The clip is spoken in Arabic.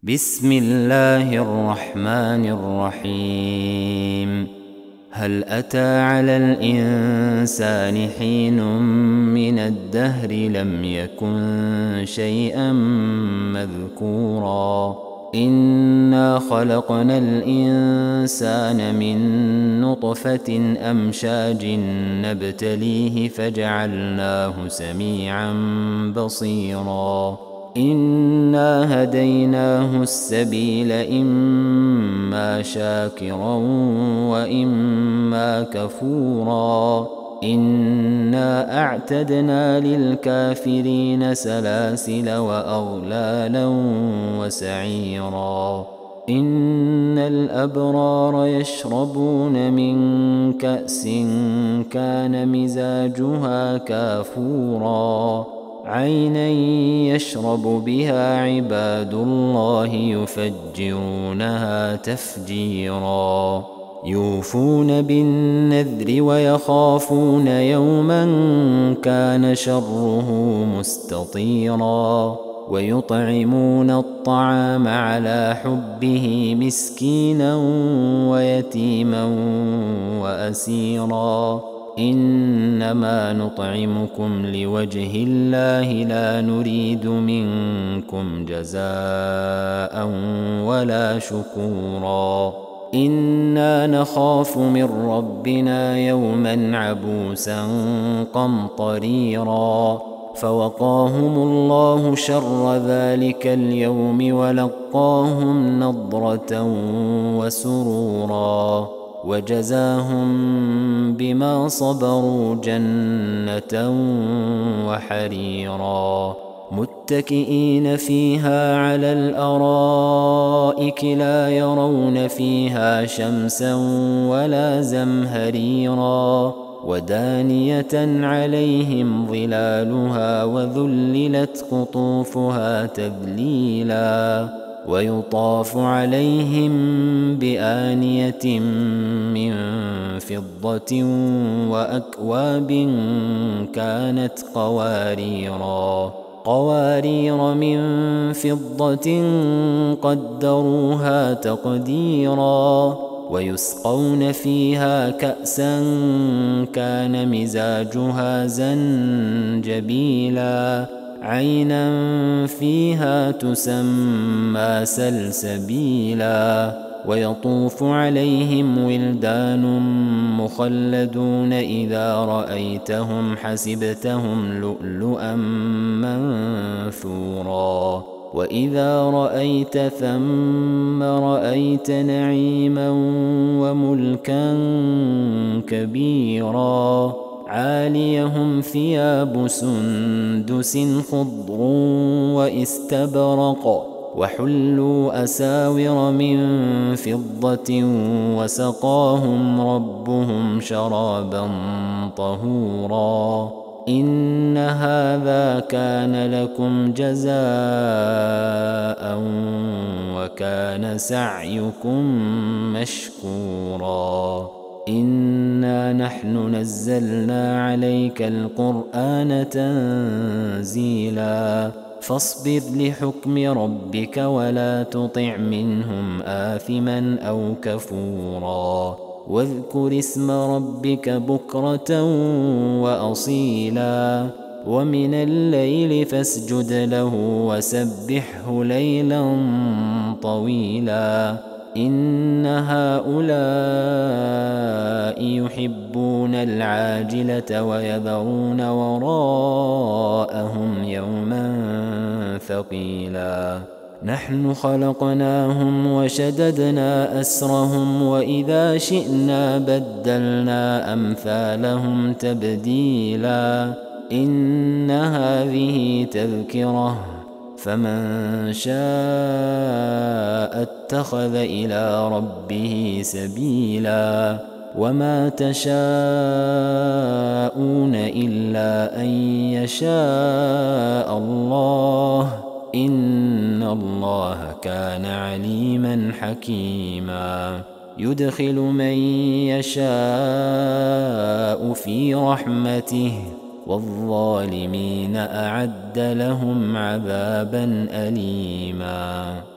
بسم الله الرحمن الرحيم. هل أتى على الإنسان حين من الدهر لم يكن شيئا مذكورا إنا خلقنا الإنسان من نطفة أمشاج نبتليه فجعلناه سميعا بصيرا إنا هديناه السبيل إما شاكرا وإما كفورا إنا أعتدنا للكافرين سلاسل وأغلالا وسعيرا إن الأبرار يشربون من كأس كان مزاجها كافورا عينا يشرب بها عباد الله يفجرونها تفجيرا يوفون بالنذر ويخافون يوما كان شره مستطيرا ويطعمون الطعام على حبه مسكينا ويتيما وأسيرا إنما نطعمكم لوجه الله لا نريد منكم جزاء ولا شكورا إنا نخاف من ربنا يوما عبوسا قمطريرا فوقاهم الله شر ذلك اليوم ولقاهم نضرة وسرورا وجزاهم بما صبروا جنة وحريرا متكئين فيها على الأرائك لا يرون فيها شمسا ولا زمهريرا ودانية عليهم ظلالها وذللت قطوفها تذليلا ويطاف عليهم بآنية من فضة وأكواب كانت قوارير من فضة قدروها تقديرا ويسقون فيها كأسا كان مزاجها زنجبيلا عينا فيها تسمى سلسبيلا ويطوف عليهم ولدان مخلدون إذا رأيتهم حسبتهم لؤلؤا منثورا وإذا رأيت ثم رأيت نعيما وملكا كبيرا عاليهم ثياب سندس خضر واستبرق وحلوا أساور من فضة وسقاهم ربهم شرابا طهورا إن هذا كان لكم جزاء وكان سعيكم مشكورا إنا نحن نزلنا عليك القرآن تنزيلا فاصبر لحكم ربك ولا تطع منهم آثما أو كفورا واذكر اسم ربك بكرة وأصيلا ومن الليل فاسجد له وسبحه ليلا طويلا إن هؤلاء يحبون العاجلة ويذرون وراءهم يوما ثقيلا نحن خلقناهم وشددنا أسرهم وإذا شئنا بدلنا أمثالهم تبديلا إن هذه تذكرة فمن شاء اتخذ إلى ربه سبيلا وما تشاءون إلا أن يشاء الله إن الله كان عليما حكيما يدخل من يشاء في رحمته والظالمين أعد لهم عذابا أليما.